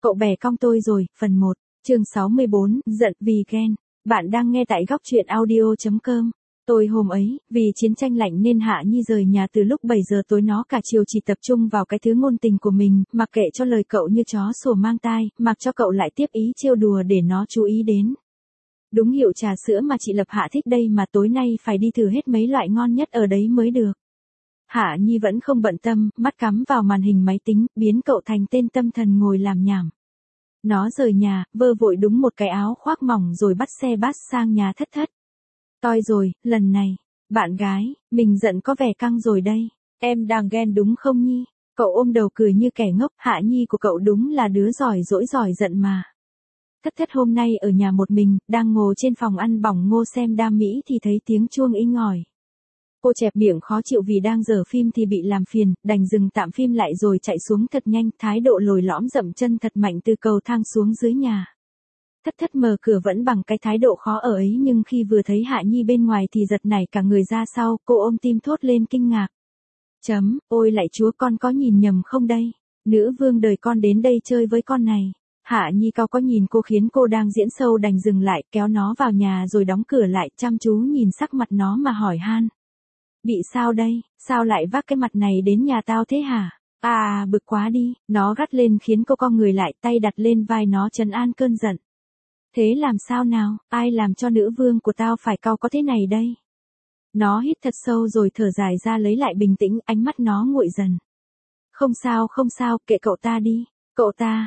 Cậu bè cong tôi rồi, phần 1, chương 64, giận vì ghen. Bạn đang nghe tại góc truyện audio.com. Tôi hôm ấy, vì chiến tranh lạnh nên Hạ Nhi rời nhà từ lúc 7 giờ tối, nó cả chiều chỉ tập trung vào cái thứ ngôn tình của mình, mặc kệ cho lời cậu như chó sủa mang tai, mặc cho cậu lại tiếp ý trêu đùa để nó chú ý đến. Đúng hiệu trà sữa mà chị Lập Hạ thích đây mà, tối nay phải đi thử hết mấy loại ngon nhất ở đấy mới được. Hạ Nhi vẫn không bận tâm, mắt cắm vào màn hình máy tính, biến cậu thành tên tâm thần ngồi làm nhảm. Nó rời nhà, vơ vội đúng một cái áo khoác mỏng rồi bắt xe bus sang nhà Thất Thất. Toi rồi, lần này, bạn gái, mình giận có vẻ căng rồi đây. Em đang ghen đúng không Nhi? Cậu ôm đầu cười như kẻ ngốc, Hạ Nhi của cậu đúng là đứa giỏi dỗi giỏi giận mà. Thất Thất hôm nay ở nhà một mình, đang ngồi trên phòng ăn bỏng ngô xem đam mỹ thì thấy tiếng chuông inh ỏi. Cô chẹp miệng khó chịu vì đang dở phim thì bị làm phiền, đành dừng tạm phim lại rồi chạy xuống thật nhanh, thái độ lồi lõm dậm chân thật mạnh từ cầu thang xuống dưới nhà. Thất Thất mở cửa vẫn bằng cái thái độ khó ở ấy, nhưng khi vừa thấy Hạ Nhi bên ngoài thì giật nảy cả người ra sau, cô ôm tim thốt lên kinh ngạc. Ôi lạy chúa, con có nhìn nhầm không đây? Nữ vương đời con đến đây chơi với con này. Hạ Nhi cao có nhìn cô khiến cô đang diễn sâu đành dừng lại, kéo nó vào nhà rồi đóng cửa lại, chăm chú nhìn sắc mặt nó mà hỏi han. Bị sao đây, sao lại vác cái mặt này đến nhà tao thế hả? Bực quá đi, nó gắt lên khiến cô cong người lại, tay đặt lên vai nó trấn an cơn giận. Thế làm sao nào, ai làm cho nữ vương của tao phải cau có thế này đây? Nó hít thật sâu rồi thở dài ra lấy lại bình tĩnh, ánh mắt nó nguội dần. Không sao, kệ cậu ta đi. Cậu ta,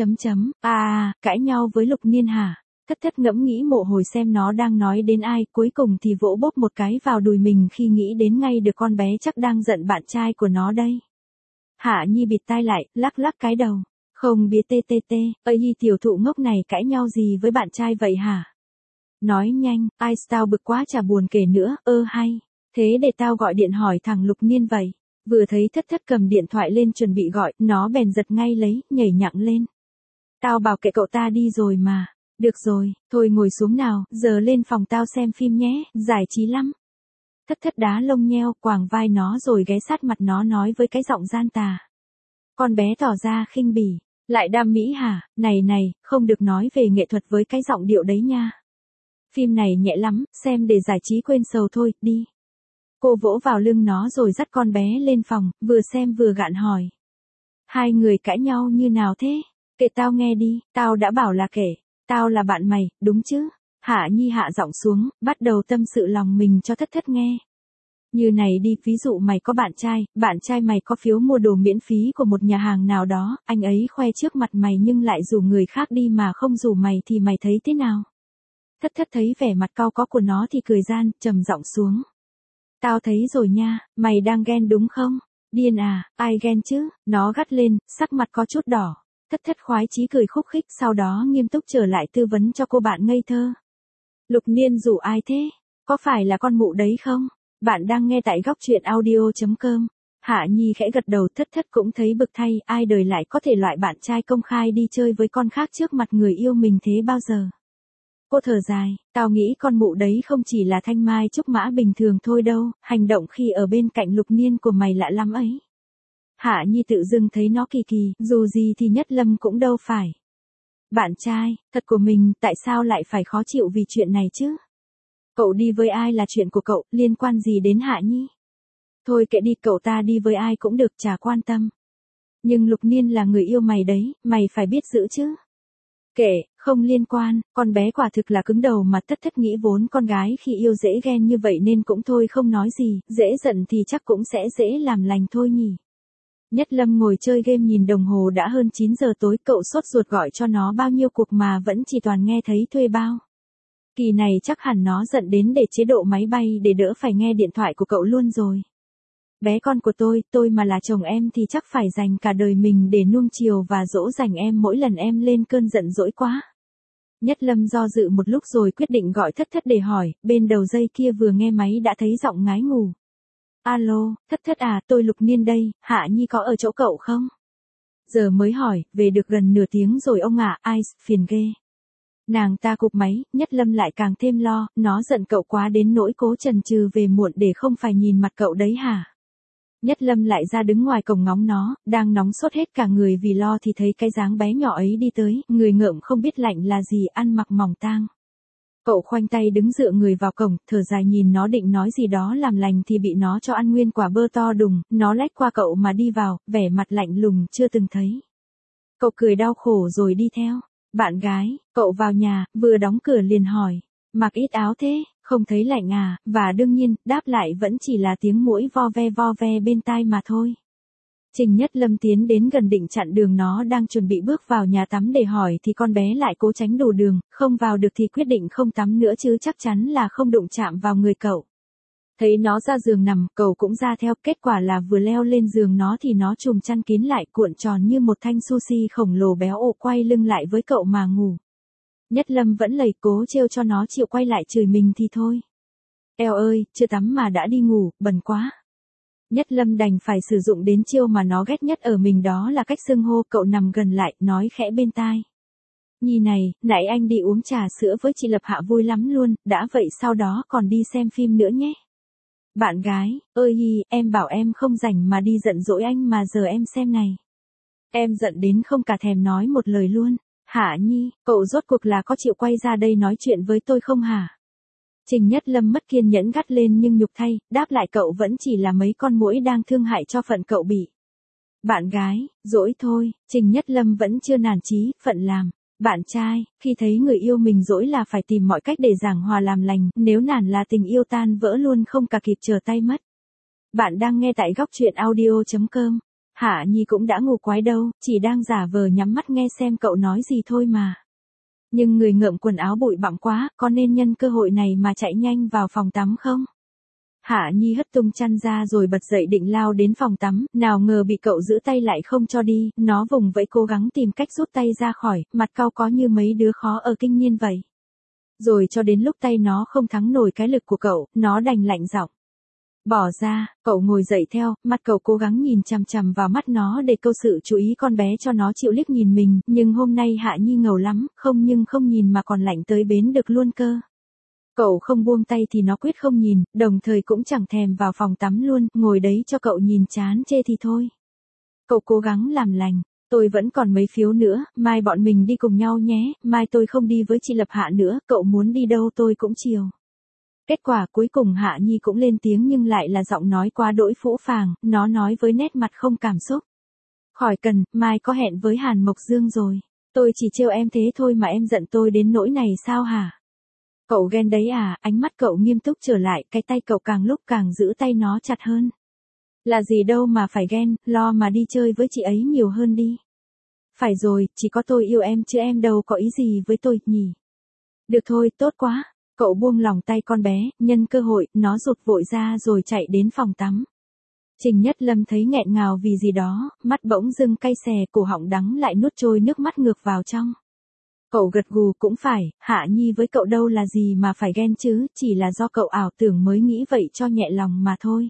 cãi nhau với Lục Niên hả? Thất Thất ngẫm nghĩ một hồi xem nó đang nói đến ai, cuối cùng thì vỗ bốp một cái vào đùi mình khi nghĩ đến ngay được con bé chắc đang giận bạn trai của nó đây. Hạ Nhi bịt tai lại, lắc lắc cái đầu. Không biết ơi tiểu thụ ngốc này cãi nhau gì với bạn trai vậy hả? Nói nhanh, tao bực quá chả buồn kể nữa, hay. Thế để tao gọi điện hỏi thằng Lục Niên vậy. Vừa thấy Thất Thất cầm điện thoại lên chuẩn bị gọi, nó bèn giật ngay lấy, nhảy nhặng lên. Tao bảo kệ cậu ta đi rồi mà. Được rồi, thôi ngồi xuống nào, giờ lên phòng tao xem phim nhé, giải trí lắm. Thất Thất đá lông nheo, quàng vai nó rồi ghé sát mặt nó nói với cái giọng gian tà. Con bé tỏ ra khinh bỉ, lại đam mỹ hả? Này, không được nói về nghệ thuật với cái giọng điệu đấy nha. Phim này nhẹ lắm, xem để giải trí quên sầu thôi, đi. Cô vỗ vào lưng nó rồi dắt con bé lên phòng, vừa xem vừa gạn hỏi. Hai người cãi nhau như nào thế? Kể tao nghe đi, tao đã bảo là kể. Tao là bạn mày, đúng chứ? Hạ Nhi hạ giọng xuống, bắt đầu tâm sự lòng mình cho Thất Thất nghe. Như này đi, ví dụ mày có bạn trai mày có phiếu mua đồ miễn phí của một nhà hàng nào đó, anh ấy khoe trước mặt mày nhưng lại rủ người khác đi mà không rủ mày thì mày thấy thế nào? Thất Thất thấy vẻ mặt cau có của nó thì cười gian, trầm giọng xuống. Tao thấy rồi nha, mày đang ghen đúng không? Điên à, ai ghen chứ? Nó gắt lên, sắc mặt có chút đỏ. Thất Thất khoái chí cười khúc khích, sau đó nghiêm túc trở lại tư vấn cho cô bạn ngây thơ. Lục Niên rủ ai thế? Có phải là con mụ đấy không? Bạn đang nghe tại góc truyện audio.com. Hạ Nhi khẽ gật đầu, Thất Thất cũng thấy bực thay, ai đời lại có thể loại bạn trai công khai đi chơi với con khác trước mặt người yêu mình thế bao giờ. Cô thở dài, tao nghĩ con mụ đấy không chỉ là thanh mai trúc mã bình thường thôi đâu, hành động khi ở bên cạnh Lục Niên của mày lạ lắm ấy. Hạ Nhi tự dưng thấy nó kỳ, dù gì thì Nhất Lâm cũng đâu phải. Bạn trai, thật của mình, tại sao lại phải khó chịu vì chuyện này chứ? Cậu đi với ai là chuyện của cậu, liên quan gì đến Hạ Nhi? Thôi kệ đi, cậu ta đi với ai cũng được, chả quan tâm. Nhưng Lục Niên là người yêu mày đấy, mày phải biết giữ chứ. Kệ, không liên quan, con bé quả thực là cứng đầu mà. Thất Thất nghĩ vốn con gái khi yêu dễ ghen như vậy nên cũng thôi không nói gì, dễ giận thì chắc cũng sẽ dễ làm lành thôi nhỉ. Nhất Lâm ngồi chơi game nhìn đồng hồ đã hơn 9 giờ tối, cậu sốt ruột gọi cho nó bao nhiêu cuộc mà vẫn chỉ toàn nghe thấy thuê bao. Kỳ này chắc hẳn nó giận đến để chế độ máy bay để đỡ phải nghe điện thoại của cậu luôn rồi. Bé con của tôi mà là chồng em thì chắc phải dành cả đời mình để nuông chiều và dỗ dành em mỗi lần em lên cơn giận dỗi quá. Nhất Lâm do dự một lúc rồi quyết định gọi Thất Thất để hỏi, bên đầu dây kia vừa nghe máy đã thấy giọng ngái ngủ. Alo, Thất Thất à, tôi Lục Niên đây, Hạ Nhi có ở chỗ cậu không? Giờ mới hỏi, về được gần nửa tiếng rồi ông ạ, phiền ghê. Nàng ta cụp máy, Nhất Lâm lại càng thêm lo, nó giận cậu quá đến nỗi cố chần chừ về muộn để không phải nhìn mặt cậu đấy hả? Nhất Lâm lại ra đứng ngoài cổng ngóng nó, đang nóng sốt hết cả người vì lo thì thấy cái dáng bé nhỏ ấy đi tới, người ngợm không biết lạnh là gì, ăn mặc mỏng tang. Cậu khoanh tay đứng dựa người vào cổng, thở dài nhìn nó định nói gì đó làm lành thì bị nó cho ăn nguyên quả bơ to đùng, nó lách qua cậu mà đi vào, vẻ mặt lạnh lùng chưa từng thấy. Cậu cười đau khổ rồi đi theo. Bạn gái, cậu vào nhà, vừa đóng cửa liền hỏi, mặc ít áo thế, không thấy lạnh à, và đương nhiên, đáp lại vẫn chỉ là tiếng muỗi vo ve bên tai mà thôi. Trình Nhất Lâm tiến đến gần định chặn đường nó đang chuẩn bị bước vào nhà tắm để hỏi thì con bé lại cố tránh đổ đường, không vào được thì quyết định không tắm nữa chứ chắc chắn là không đụng chạm vào người cậu. Thấy nó ra giường nằm, cậu cũng ra theo, kết quả là vừa leo lên giường nó thì nó trùm chăn kín lại cuộn tròn như một thanh sushi khổng lồ béo ộ quay lưng lại với cậu mà ngủ. Nhất Lâm vẫn lầy cố trêu cho nó chịu quay lại chửi mình thì thôi. Eo ơi, chưa tắm mà đã đi ngủ, bẩn quá. Nhất Lâm đành phải sử dụng đến chiêu mà nó ghét nhất ở mình, đó là cách xưng hô. Cậu nằm gần lại, nói khẽ bên tai. Nhi này, nãy anh đi uống trà sữa với chị Lập Hạ vui lắm luôn, đã vậy sau đó còn đi xem phim nữa nhé. Bạn gái, ơi hi, em bảo em không rảnh mà đi giận dỗi anh mà giờ em xem này. Em giận đến không cả thèm nói một lời luôn. Hả Nhi, cậu rốt cuộc là có chịu quay ra đây nói chuyện với tôi không hả? Trình Nhất Lâm mất kiên nhẫn gắt lên nhưng nhục thay, đáp lại cậu vẫn chỉ là mấy con muỗi đang thương hại cho phận cậu bị. Bạn gái, dỗi thôi, Trình Nhất Lâm vẫn chưa nản chí, phận làm. Bạn trai, khi thấy người yêu mình dỗi là phải tìm mọi cách để giảng hòa làm lành, nếu nản là tình yêu tan vỡ luôn không cả kịp trở tay mất. Bạn đang nghe tại góc truyện audio.com. Hả Nhi cũng đã ngủ quái đâu, chỉ đang giả vờ nhắm mắt nghe xem cậu nói gì thôi mà. Nhưng người ngợm quần áo bụi bặm quá, có nên nhân cơ hội này mà chạy nhanh vào phòng tắm không? Hạ Nhi hất tung chăn ra rồi bật dậy định lao đến phòng tắm, nào ngờ bị cậu giữ tay lại không cho đi, nó vùng vẫy cố gắng tìm cách rút tay ra khỏi, mặt cau có như mấy đứa khó ở kinh niên vậy. Rồi cho đến lúc tay nó không thắng nổi cái lực của cậu, nó đành lạnh giọng. Bỏ ra, cậu ngồi dậy theo, mặt cậu cố gắng nhìn chằm chằm vào mắt nó để câu sự chú ý con bé cho nó chịu liếc nhìn mình, nhưng hôm nay Hạ Nhi ngầu lắm, không nhưng không nhìn mà còn lạnh tới bến được luôn cơ. Cậu không buông tay thì nó quyết không nhìn, đồng thời cũng chẳng thèm vào phòng tắm luôn, ngồi đấy cho cậu nhìn chán chê thì thôi. Cậu cố gắng làm lành, tôi vẫn còn mấy phiếu nữa, mai bọn mình đi cùng nhau nhé, mai tôi không đi với chị Lập Hạ nữa, cậu muốn đi đâu tôi cũng chiều. Kết quả cuối cùng Hạ Nhi cũng lên tiếng nhưng lại là giọng nói quá đỗi phũ phàng, nó nói với nét mặt không cảm xúc. Khỏi cần, mai có hẹn với Hàn Mộc Dương rồi. Tôi chỉ trêu em thế thôi mà em giận tôi đến nỗi này sao hả? Cậu ghen đấy à? Ánh mắt cậu nghiêm túc trở lại, cái tay cậu càng lúc càng giữ tay nó chặt hơn. Là gì đâu mà phải ghen, lo mà đi chơi với chị ấy nhiều hơn đi. Phải rồi, chỉ có tôi yêu em chứ em đâu có ý gì với tôi, nhỉ? Được thôi, tốt quá. Cậu buông lòng tay con bé, nhân cơ hội, nó rụt vội ra rồi chạy đến phòng tắm. Trình Nhất Lâm thấy nghẹn ngào vì gì đó, mắt bỗng dưng cay xè, cổ họng đắng lại nuốt trôi nước mắt ngược vào trong. Cậu gật gù, cũng phải, Hạ Nhi với cậu đâu là gì mà phải ghen chứ, chỉ là do cậu ảo tưởng mới nghĩ vậy cho nhẹ lòng mà thôi.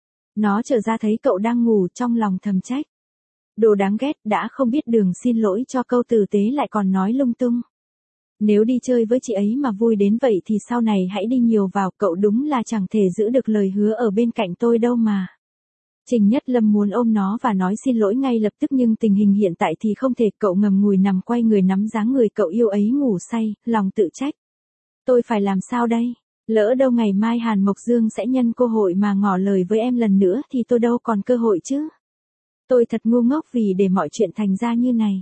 Nó trở ra thấy cậu đang ngủ, trong lòng thầm trách. Đồ đáng ghét, đã không biết đường xin lỗi cho câu tử tế lại còn nói lung tung. Nếu đi chơi với chị ấy mà vui đến vậy thì sau này hãy đi nhiều vào, cậu đúng là chẳng thể giữ được lời hứa ở bên cạnh tôi đâu mà. Trình Nhất Lâm muốn ôm nó và nói xin lỗi ngay lập tức nhưng tình hình hiện tại thì không thể, cậu ngầm ngùi nằm quay người nắm dáng người cậu yêu ấy ngủ say, lòng tự trách. Tôi phải làm sao đây? Lỡ đâu ngày mai Hàn Mộc Dương sẽ nhân cơ hội mà ngỏ lời với em lần nữa thì tôi đâu còn cơ hội chứ. Tôi thật ngu ngốc vì để mọi chuyện thành ra như này.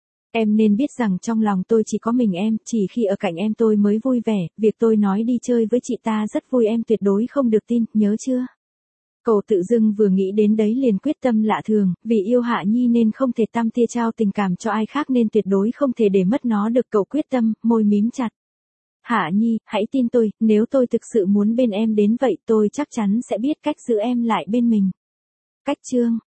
Em nên biết rằng trong lòng tôi chỉ có mình em, chỉ khi ở cạnh em tôi mới vui vẻ, việc tôi nói đi chơi với chị ta rất vui em tuyệt đối không được tin, nhớ chưa? Cậu tự dưng vừa nghĩ đến đấy liền quyết tâm lạ thường, vì yêu Hạ Nhi nên không thể tăm tia trao tình cảm cho ai khác nên tuyệt đối không thể để mất nó được, cậu quyết tâm, môi mím chặt. Hạ Nhi, hãy tin tôi, nếu tôi thực sự muốn bên em đến vậy tôi chắc chắn sẽ biết cách giữ em lại bên mình. Cách chương